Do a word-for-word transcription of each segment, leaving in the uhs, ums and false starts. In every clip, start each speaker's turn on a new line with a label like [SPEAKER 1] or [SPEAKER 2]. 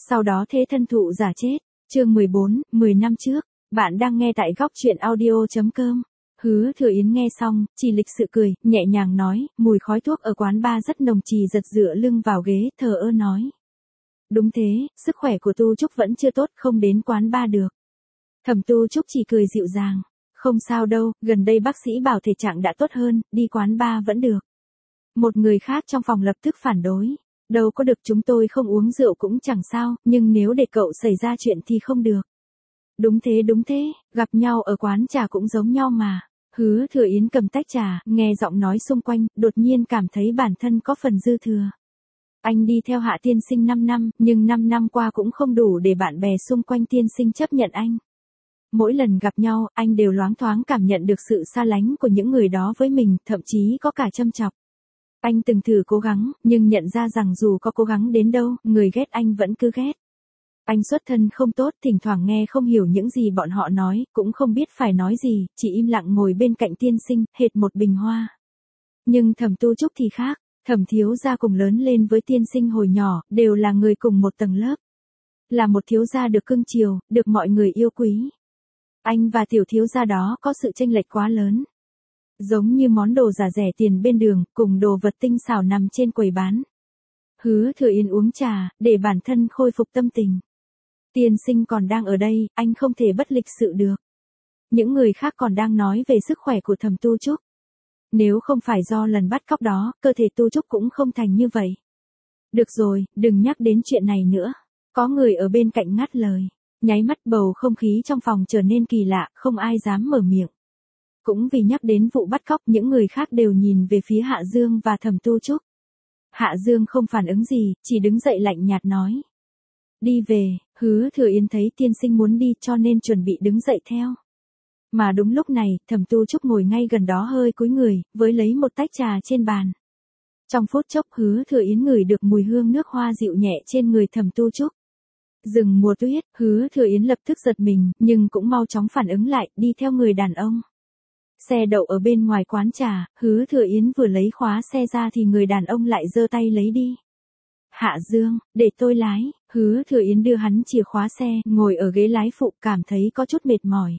[SPEAKER 1] sau đó thế thân thụ giả chết. Chương mười bốn, mười năm trước, bạn đang nghe tại góc truyện audio chấm com. Hứa Thừa Yến nghe xong, chỉ lịch sự cười, nhẹ nhàng nói, mùi khói thuốc ở quán bar rất nồng, trì giật dựa lưng vào ghế, thờ ơ nói. Đúng thế, sức khỏe của Tu Trúc vẫn chưa tốt, không đến quán bar được. Thẩm Tu Trúc chỉ cười dịu dàng. Không sao đâu, gần đây bác sĩ bảo thể trạng đã tốt hơn, đi quán bar vẫn được. Một người khác trong phòng lập tức phản đối. Đâu có được, chúng tôi không uống rượu cũng chẳng sao, nhưng nếu để cậu xảy ra chuyện thì không được. Đúng thế đúng thế, gặp nhau ở quán trà cũng giống nhau mà. Hứa Thừa Yến cầm tách trà, nghe giọng nói xung quanh, đột nhiên cảm thấy bản thân có phần dư thừa. Anh đi theo Hạ tiên sinh năm năm, nhưng năm năm qua cũng không đủ để bạn bè xung quanh tiên sinh chấp nhận anh. Mỗi lần gặp nhau, anh đều loáng thoáng cảm nhận được sự xa lánh của những người đó với mình, thậm chí có cả châm chọc. Anh từng thử cố gắng, nhưng nhận ra rằng dù có cố gắng đến đâu, người ghét anh vẫn cứ ghét. Anh xuất thân không tốt, thỉnh thoảng nghe không hiểu những gì bọn họ nói, cũng không biết phải nói gì, chỉ im lặng ngồi bên cạnh tiên sinh, hệt một bình hoa. Nhưng Thẩm Tu Trúc thì khác, Thẩm thiếu gia cùng lớn lên với tiên sinh hồi nhỏ, đều là người cùng một tầng lớp. Là một thiếu gia được cưng chiều, được mọi người yêu quý. Anh và tiểu thiếu gia đó có sự chênh lệch quá lớn. Giống như món đồ giả rẻ tiền bên đường, cùng đồ vật tinh xảo nằm trên quầy bán. Hứa Thừa Yến uống trà, để bản thân khôi phục tâm tình. Tiên sinh còn đang ở đây, anh không thể bất lịch sự được. Những người khác còn đang nói về sức khỏe của Thẩm Tu Trúc. Nếu không phải do lần bắt cóc đó, cơ thể Tu Trúc cũng không thành như vậy. Được rồi, đừng nhắc đến chuyện này nữa. Có người ở bên cạnh ngắt lời. Nháy mắt bầu không khí trong phòng trở nên kỳ lạ, không ai dám mở miệng. Cũng vì nhắc đến vụ bắt cóc, những người khác đều nhìn về phía Hạ Dương và Thẩm Tu Trúc. Hạ Dương không phản ứng gì, chỉ đứng dậy lạnh nhạt nói. Đi về. Hứa Thừa Yến thấy tiên sinh muốn đi cho nên chuẩn bị đứng dậy theo. Mà đúng lúc này, Thẩm Tu Trúc ngồi ngay gần đó hơi cúi người, với lấy một tách trà trên bàn. Trong phút chốc Hứa Thừa Yến ngửi được mùi hương nước hoa dịu nhẹ trên người Thẩm Tu Trúc. Rừng mùa tuyết, Hứa Thừa Yến lập tức giật mình, nhưng cũng mau chóng phản ứng lại, đi theo người đàn ông. Xe đậu ở bên ngoài quán trà, Hứa Thừa Yến vừa lấy khóa xe ra thì người đàn ông lại giơ tay lấy đi. Hạ Dương, để tôi lái. Hứa Thừa Yến đưa hắn chìa khóa xe, ngồi ở ghế lái phụ, cảm thấy có chút mệt mỏi.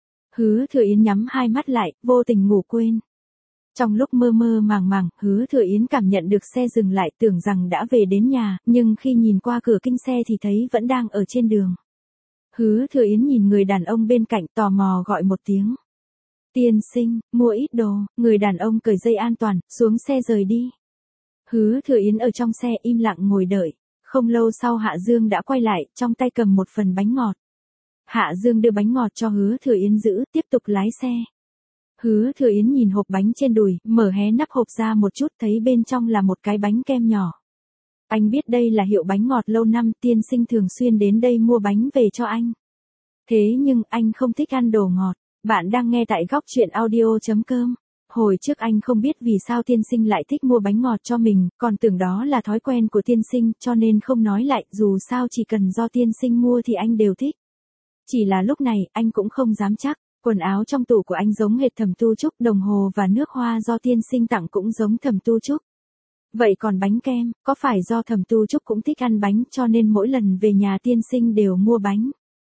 [SPEAKER 1] Hứa Thừa Yến nhắm hai mắt lại, vô tình ngủ quên. Trong lúc mơ mơ màng màng, Hứa Thừa Yến cảm nhận được xe dừng lại, tưởng rằng đã về đến nhà, nhưng khi nhìn qua cửa kính xe thì thấy vẫn đang ở trên đường. Hứa Thừa Yến nhìn người đàn ông bên cạnh, tò mò gọi một tiếng. Tiên sinh, mua ít đồ. Người đàn ông cởi dây an toàn, xuống xe rời đi. Hứa Thừa Yến ở trong xe im lặng ngồi đợi. Không lâu sau Hạ Dương đã quay lại, trong tay cầm một phần bánh ngọt. Hạ Dương đưa bánh ngọt cho Hứa Thừa Yến giữ, tiếp tục lái xe. Hứa Thừa Yến nhìn hộp bánh trên đùi, mở hé nắp hộp ra một chút, thấy bên trong là một cái bánh kem nhỏ. Anh biết đây là hiệu bánh ngọt lâu năm, tiên sinh thường xuyên đến đây mua bánh về cho anh. Thế nhưng anh không thích ăn đồ ngọt. Bạn đang nghe tại góc truyện audio chấm com. Hồi trước anh không biết vì sao tiên sinh lại thích mua bánh ngọt cho mình, còn tưởng đó là thói quen của tiên sinh, cho nên không nói lại, dù sao chỉ cần do tiên sinh mua thì anh đều thích. Chỉ là lúc này, anh cũng không dám chắc, quần áo trong tủ của anh giống hệt Thẩm Tu Trúc, đồng hồ và nước hoa do tiên sinh tặng cũng giống Thẩm Tu Trúc. Vậy còn bánh kem, có phải do Thẩm Tu Trúc cũng thích ăn bánh cho nên mỗi lần về nhà tiên sinh đều mua bánh?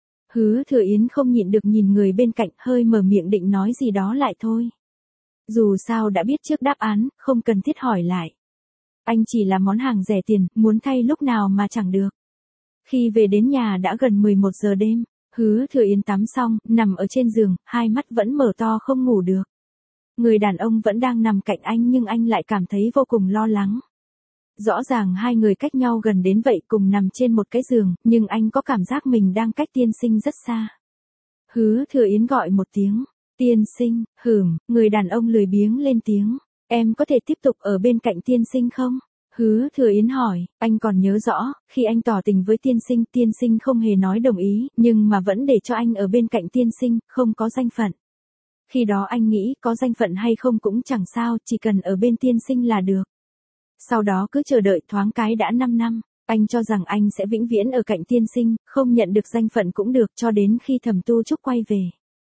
[SPEAKER 1] Hứa Thừa Yến không nhịn được nhìn người bên cạnh, hơi mở miệng định nói gì đó lại thôi. Dù sao đã biết trước đáp án, không cần thiết hỏi lại. Anh chỉ là món hàng rẻ tiền, muốn thay lúc nào mà chẳng được. Khi về đến nhà đã gần mười một giờ đêm, Hứa Thừa Yến tắm xong, nằm ở trên giường, hai mắt vẫn mở to không ngủ được. Người đàn ông vẫn đang nằm cạnh anh nhưng anh lại cảm thấy vô cùng lo lắng. Rõ ràng hai người cách nhau gần đến vậy, cùng nằm trên một cái giường, nhưng anh có cảm giác mình đang cách tiên sinh rất xa. Hứa Thừa Yến gọi một tiếng. Tiên sinh, hửm, người đàn ông lười biếng lên tiếng. Em có thể tiếp tục ở bên cạnh tiên sinh không? Hứa Thừa Yến hỏi, anh còn nhớ rõ, khi anh tỏ tình với tiên sinh, tiên sinh không hề nói đồng ý, nhưng mà vẫn để cho anh ở bên cạnh tiên sinh, không có danh phận. Khi đó anh nghĩ có danh phận hay không cũng chẳng sao, chỉ cần ở bên tiên sinh là được. Sau đó cứ chờ đợi, thoáng cái đã năm năm, anh cho rằng anh sẽ vĩnh viễn ở cạnh tiên sinh, không nhận được danh phận cũng được, cho đến khi Thẩm Tu Trúc quay về.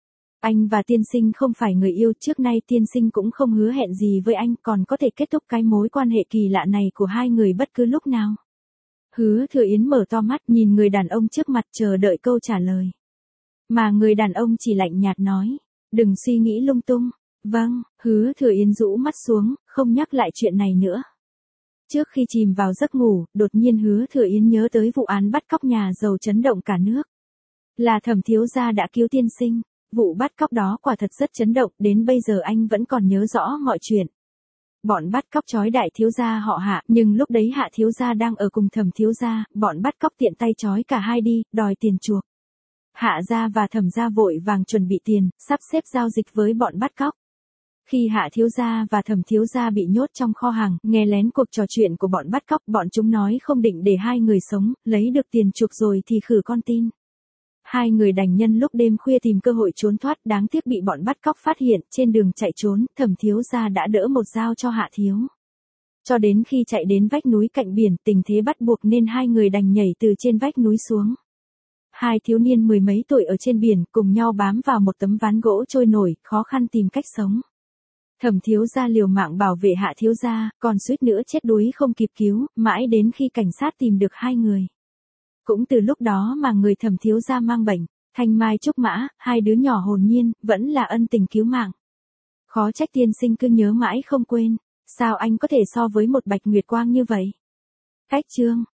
[SPEAKER 1] Anh và tiên sinh không phải người yêu, trước nay tiên sinh cũng không hứa hẹn gì với anh, còn có thể kết thúc cái mối quan hệ kỳ lạ này của hai người bất cứ lúc nào. Hứa Thừa Yến mở to mắt nhìn người đàn ông trước mặt chờ đợi câu trả lời. Mà người đàn ông chỉ lạnh nhạt nói, đừng suy nghĩ lung tung. Vâng, Hứa Thừa Yến rũ mắt xuống, không nhắc lại chuyện này nữa. Trước khi chìm vào giấc ngủ, đột nhiên Hứa Thừa Yến nhớ tới vụ án bắt cóc nhà giàu chấn động cả nước. Là Thẩm thiếu gia đã cứu tiên sinh, vụ bắt cóc đó quả thật rất chấn động, đến bây giờ anh vẫn còn nhớ rõ mọi chuyện. Bọn bắt cóc trói đại thiếu gia họ Hạ, nhưng lúc đấy Hạ thiếu gia đang ở cùng Thẩm thiếu gia, bọn bắt cóc tiện tay trói cả hai đi, đòi tiền chuộc. Hạ gia và Thẩm gia vội vàng chuẩn bị tiền, sắp xếp giao dịch với bọn bắt cóc. Khi Hạ thiếu gia và Thẩm thiếu gia bị nhốt trong kho hàng, nghe lén cuộc trò chuyện của bọn bắt cóc, bọn chúng nói không định để hai người sống, lấy được tiền chuộc rồi thì khử con tin. Hai người đành nhân lúc đêm khuya tìm cơ hội trốn thoát, đáng tiếc bị bọn bắt cóc phát hiện, trên đường chạy trốn, Thẩm thiếu gia đã đỡ một dao cho Hạ thiếu. Cho đến khi chạy đến vách núi cạnh biển, tình thế bắt buộc nên hai người đành nhảy từ trên vách núi xuống. Hai thiếu niên mười mấy tuổi ở trên biển, cùng nhau bám vào một tấm ván gỗ trôi nổi, khó khăn tìm cách sống. Thẩm thiếu gia liều mạng bảo vệ Hạ thiếu gia, còn suýt nữa chết đuối không kịp cứu, mãi đến khi cảnh sát tìm được hai người. Cũng từ lúc đó mà người Thẩm thiếu gia mang bệnh, Thanh Mai Trúc Mã, hai đứa nhỏ hồn nhiên, vẫn là ân tình cứu mạng. Khó trách tiên sinh cứ nhớ mãi không quên, sao anh có thể so với một bạch nguyệt quang như vậy? Cách chương